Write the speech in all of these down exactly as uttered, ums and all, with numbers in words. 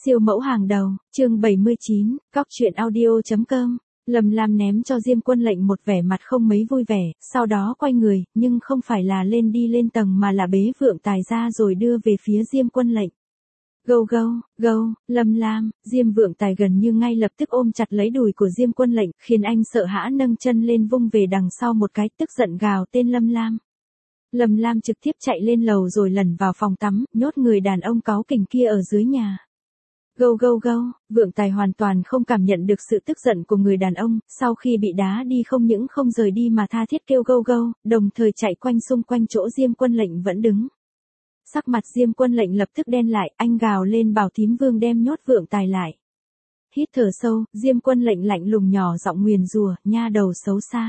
Siêu mẫu hàng đầu, chương bảy mươi chín, cóc truyện audio.com. Lâm Lam ném cho Diêm Quân Lệnh một vẻ mặt không mấy vui vẻ, sau đó quay người, nhưng không phải là lên đi lên tầng mà là bế Vượng Tài ra rồi đưa về phía Diêm Quân Lệnh. Gâu gâu, gâu, Lâm Lam, Diêm Vượng Tài gần như ngay lập tức ôm chặt lấy đùi của Diêm Quân Lệnh, khiến anh sợ hãi nâng chân lên vung về đằng sau một cái, tức giận gào tên Lâm Lam. Lâm Lam trực tiếp chạy lên lầu rồi lẩn vào phòng tắm, nhốt người đàn ông cáu kỉnh kia ở dưới nhà. Gâu gâu gâu, Vượng Tài hoàn toàn không cảm nhận được sự tức giận của người đàn ông, sau khi bị đá đi không những không rời đi mà tha thiết kêu gâu gâu, đồng thời chạy quanh xung quanh chỗ Diêm Quân Lệnh vẫn đứng. Sắc mặt Diêm Quân Lệnh lập tức đen lại, anh gào lên bảo thím Vương đem nhốt Vượng Tài lại. Hít thở sâu, Diêm Quân Lệnh lạnh lùng nhỏ giọng nguyền rủa, nha đầu xấu xa.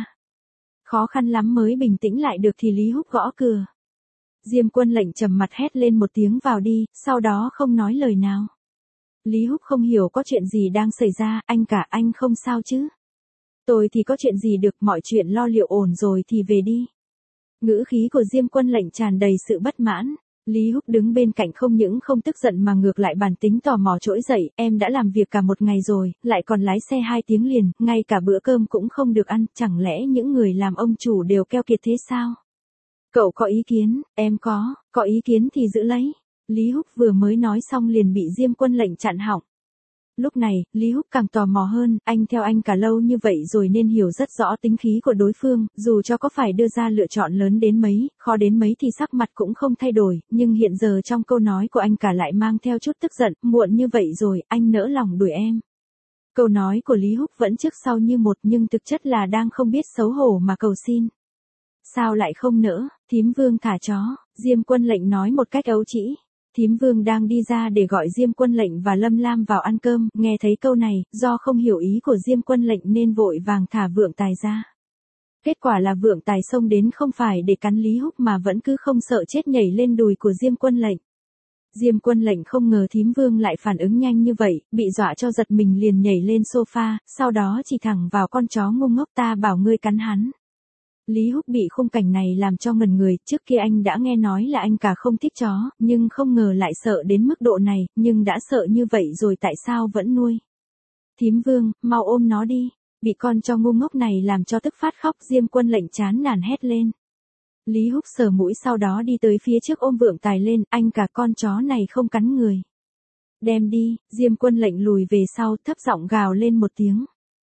Khó khăn lắm mới bình tĩnh lại được thì Lý Húc gõ cửa. Diêm Quân Lệnh trầm mặt hét lên một tiếng vào đi, sau đó không nói lời nào. Lý Húc không hiểu có chuyện gì đang xảy ra, anh cả anh không sao chứ? Tôi thì có chuyện gì được, mọi chuyện lo liệu ổn rồi thì về đi. Ngữ khí của Diêm Quân Lệnh tràn đầy sự bất mãn. Lý Húc đứng bên cạnh không những không tức giận mà ngược lại bản tính tò mò trỗi dậy, em đã làm việc cả một ngày rồi, lại còn lái xe hai tiếng liền, ngay cả bữa cơm cũng không được ăn, chẳng lẽ những người làm ông chủ đều keo kiệt thế sao? Cậu có ý kiến, em có, có ý kiến thì giữ lấy. Lý Húc vừa mới nói xong liền bị Diêm Quân Lệnh chặn họng. Lúc này, Lý Húc càng tò mò hơn, anh theo anh cả lâu như vậy rồi nên hiểu rất rõ tính khí của đối phương, dù cho có phải đưa ra lựa chọn lớn đến mấy, khó đến mấy thì sắc mặt cũng không thay đổi, nhưng hiện giờ trong câu nói của anh cả lại mang theo chút tức giận, muộn như vậy rồi, anh nỡ lòng đuổi em. Câu nói của Lý Húc vẫn trước sau như một nhưng thực chất là đang không biết xấu hổ mà cầu xin. Sao lại không nỡ, thím Vương thả chó, Diêm Quân Lệnh nói một cách ấu trĩ. Thím Vương đang đi ra để gọi Diêm Quân Lệnh và Lâm Lam vào ăn cơm, nghe thấy câu này, do không hiểu ý của Diêm Quân Lệnh nên vội vàng thả Vượng Tài ra. Kết quả là Vượng Tài xông đến không phải để cắn Lý Húc mà vẫn cứ không sợ chết nhảy lên đùi của Diêm Quân Lệnh. Diêm Quân Lệnh không ngờ thím Vương lại phản ứng nhanh như vậy, bị dọa cho giật mình liền nhảy lên sofa, sau đó chỉ thẳng vào con chó ngu ngốc, ta bảo ngươi cắn hắn. Lý Húc bị khung cảnh này làm cho ngẩn người, trước kia anh đã nghe nói là anh cả không thích chó, nhưng không ngờ lại sợ đến mức độ này, nhưng đã sợ như vậy rồi tại sao vẫn nuôi. Thím Vương, mau ôm nó đi, bị con cho ngu ngốc này làm cho tức phát khóc, Diêm Quân Lệnh chán nản hét lên. Lý Húc sờ mũi sau đó đi tới phía trước ôm Vượng Tài lên, anh cả con chó này không cắn người. Đem đi, Diêm Quân Lệnh lùi về sau thấp giọng gào lên một tiếng.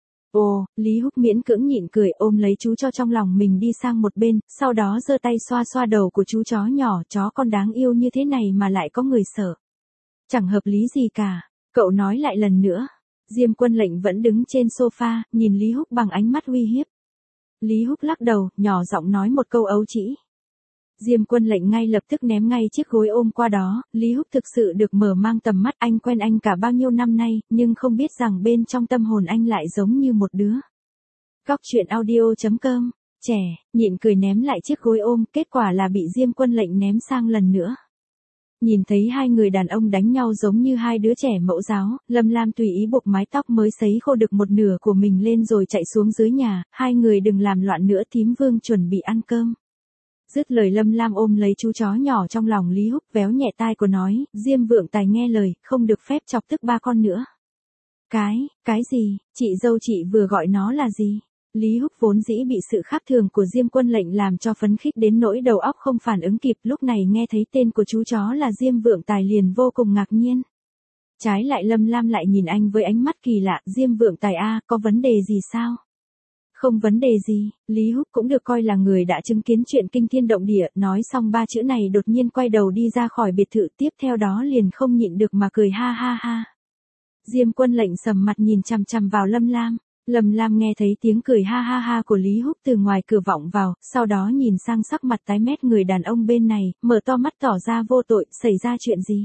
Ồ, Lý Húc miễn cưỡng nhịn cười ôm lấy chú cho trong lòng mình đi sang một bên, sau đó giơ tay xoa xoa đầu của chú chó nhỏ, chó con đáng yêu như thế này mà lại có người sợ. Chẳng hợp lý gì cả, cậu nói lại lần nữa. Diêm Quân Lệnh vẫn đứng trên sofa, nhìn Lý Húc bằng ánh mắt uy hiếp. Lý Húc lắc đầu, nhỏ giọng nói một câu ấu trĩ. Diêm Quân Lệnh ngay lập tức ném ngay chiếc gối ôm qua đó, Lý Húc thực sự được mở mang tầm mắt, anh quen anh cả bao nhiêu năm nay, nhưng không biết rằng bên trong tâm hồn anh lại giống như một đứa. Cóc truyện audio.com, trẻ, nhịn cười ném lại chiếc gối ôm, kết quả là bị Diêm Quân Lệnh ném sang lần nữa. Nhìn thấy hai người đàn ông đánh nhau giống như hai đứa trẻ mẫu giáo, Lâm Lam tùy ý buộc mái tóc mới sấy khô được một nửa của mình lên rồi chạy xuống dưới nhà, hai người đừng làm loạn nữa, thím Vương chuẩn bị ăn cơm. Dứt lời Lâm Lam ôm lấy chú chó nhỏ trong lòng Lý Húc véo nhẹ tai của nói, Diêm Vượng Tài nghe lời, không được phép chọc tức ba con nữa. Cái, cái gì, chị dâu chị vừa gọi nó là gì? Lý Húc vốn dĩ bị sự khác thường của Diêm Quân Lệnh làm cho phấn khích đến nỗi đầu óc không phản ứng kịp, lúc này nghe thấy tên của chú chó là Diêm Vượng Tài liền vô cùng ngạc nhiên. Trái lại Lâm Lam lại nhìn anh với ánh mắt kỳ lạ, Diêm Vượng Tài a, có vấn đề gì sao? Không vấn đề gì, Lý Húc cũng được coi là người đã chứng kiến chuyện kinh thiên động địa, nói xong ba chữ này đột nhiên quay đầu đi ra khỏi biệt thự, tiếp theo đó liền không nhịn được mà cười ha ha ha. Diêm Quân Lệnh sầm mặt nhìn chằm chằm vào Lâm Lam, Lâm Lam nghe thấy tiếng cười ha ha ha của Lý Húc từ ngoài cửa vọng vào, sau đó nhìn sang sắc mặt tái mét người đàn ông bên này, mở to mắt tỏ ra vô tội, xảy ra chuyện gì?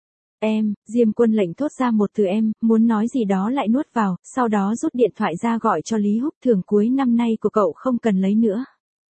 Em, Diêm Quân Lệnh thốt ra một từ em, muốn nói gì đó lại nuốt vào, sau đó rút điện thoại ra gọi cho Lý Húc, thưởng cuối năm nay của cậu không cần lấy nữa.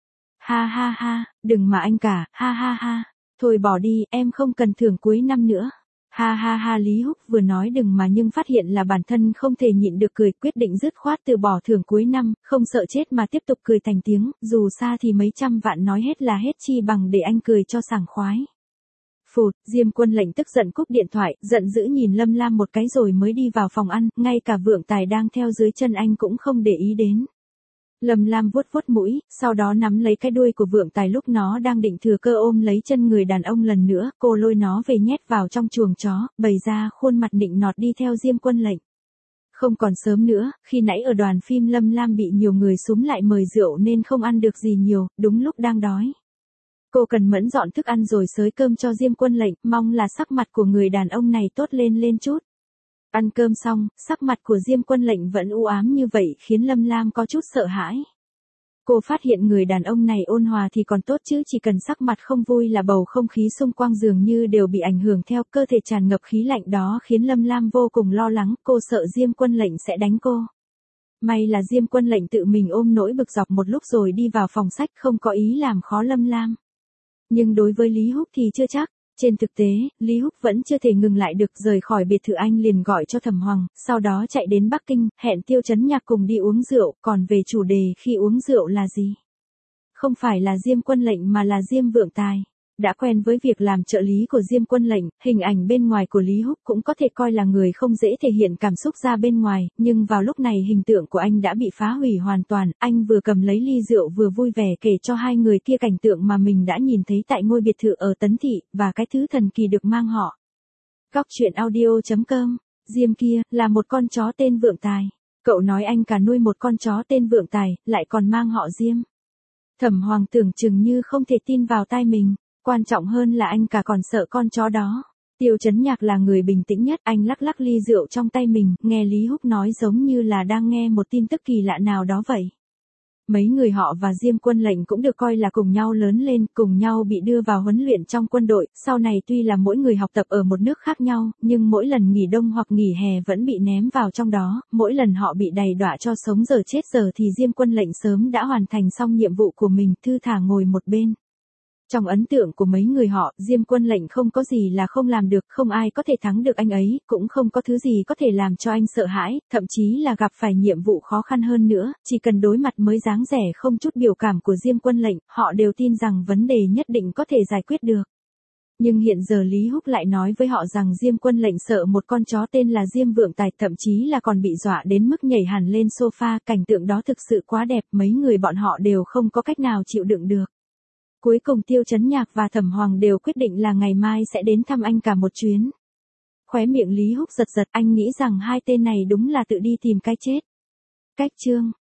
Ha ha ha, đừng mà anh cả, ha ha ha, thôi bỏ đi, em không cần thưởng cuối năm nữa. Ha ha ha, Lý Húc vừa nói đừng mà nhưng phát hiện là bản thân không thể nhịn được cười, quyết định dứt khoát từ bỏ thưởng cuối năm, không sợ chết mà tiếp tục cười thành tiếng, dù xa thì mấy trăm vạn nói hết là hết chi bằng để anh cười cho sảng khoái. Phụt, Diêm Quân Lệnh tức giận cúp điện thoại, giận dữ nhìn Lâm Lam một cái rồi mới đi vào phòng ăn, ngay cả Vượng Tài đang theo dưới chân anh cũng không để ý đến. Lâm Lam vuốt vuốt mũi, sau đó nắm lấy cái đuôi của Vượng Tài lúc nó đang định thừa cơ ôm lấy chân người đàn ông lần nữa, cô lôi nó về nhét vào trong chuồng chó, bày ra khuôn mặt nịnh nọt đi theo Diêm Quân Lệnh. Không còn sớm nữa, khi nãy ở đoàn phim Lâm Lam bị nhiều người xúm lại mời rượu nên không ăn được gì nhiều, đúng lúc đang đói. Cô cần mẫn dọn thức ăn rồi xới cơm cho Diêm Quân Lệnh, mong là sắc mặt của người đàn ông này tốt lên lên chút. Ăn cơm xong, sắc mặt của Diêm Quân Lệnh vẫn u ám như vậy khiến Lâm Lam có chút sợ hãi. Cô phát hiện người đàn ông này ôn hòa thì còn tốt chứ chỉ cần sắc mặt không vui là bầu không khí xung quanh dường như đều bị ảnh hưởng theo, cơ thể tràn ngập khí lạnh đó khiến Lâm Lam vô cùng lo lắng, cô sợ Diêm Quân Lệnh sẽ đánh cô. May là Diêm Quân Lệnh tự mình ôm nỗi bực dọc một lúc rồi đi vào phòng sách không có ý làm khó Lâm Lam. Nhưng đối với Lý Húc thì chưa chắc. Trên thực tế, Lý Húc vẫn chưa thể ngừng lại được, rời khỏi biệt thự anh liền gọi cho Thẩm Hoàng, sau đó chạy đến Bắc Kinh, hẹn Tiêu Chấn Nhạc cùng đi uống rượu, còn về chủ đề khi uống rượu là gì? Không phải là Diêm Quân Lệnh mà là Diêm Vượng Tài. Đã quen với việc làm trợ lý của Diêm Quân Lệnh, hình ảnh bên ngoài của Lý Húc cũng có thể coi là người không dễ thể hiện cảm xúc ra bên ngoài, nhưng vào lúc này hình tượng của anh đã bị phá hủy hoàn toàn, anh vừa cầm lấy ly rượu vừa vui vẻ kể cho hai người kia cảnh tượng mà mình đã nhìn thấy tại ngôi biệt thự ở Tấn Thị, và cái thứ thần kỳ được mang họ. Cóc truyện audio chấm com, Diêm kia, là một con chó tên Vượng Tài. Cậu nói anh cả nuôi một con chó tên Vượng Tài, lại còn mang họ Diêm. Thẩm Hoàng tưởng chừng như không thể tin vào tai mình. Quan trọng hơn là anh cả còn sợ con chó đó. Tiêu Chấn Nhạc là người bình tĩnh nhất, anh lắc lắc ly rượu trong tay mình, nghe Lý Húc nói giống như là đang nghe một tin tức kỳ lạ nào đó vậy. Mấy người họ và Diêm Quân Lệnh cũng được coi là cùng nhau lớn lên, cùng nhau bị đưa vào huấn luyện trong quân đội, sau này tuy là mỗi người học tập ở một nước khác nhau, nhưng mỗi lần nghỉ đông hoặc nghỉ hè vẫn bị ném vào trong đó, mỗi lần họ bị đầy đọa cho sống giờ chết giờ thì Diêm Quân Lệnh sớm đã hoàn thành xong nhiệm vụ của mình, thư thả ngồi một bên. Trong ấn tượng của mấy người họ, Diêm Quân Lệnh không có gì là không làm được, không ai có thể thắng được anh ấy, cũng không có thứ gì có thể làm cho anh sợ hãi, thậm chí là gặp phải nhiệm vụ khó khăn hơn nữa, chỉ cần đối mặt mới dáng vẻ không chút biểu cảm của Diêm Quân Lệnh, họ đều tin rằng vấn đề nhất định có thể giải quyết được. Nhưng hiện giờ Lý Húc lại nói với họ rằng Diêm Quân Lệnh sợ một con chó tên là Diêm Vượng Tài, thậm chí là còn bị dọa đến mức nhảy hẳn lên sofa, cảnh tượng đó thực sự quá đẹp, mấy người bọn họ đều không có cách nào chịu đựng được. Cuối cùng Tiêu Chấn Nhạc và Thẩm Hoàng đều quyết định là ngày mai sẽ đến thăm anh cả một chuyến. Khóe miệng Lý Húc giật giật, anh nghĩ rằng hai tên này đúng là tự đi tìm cái chết. Cách chương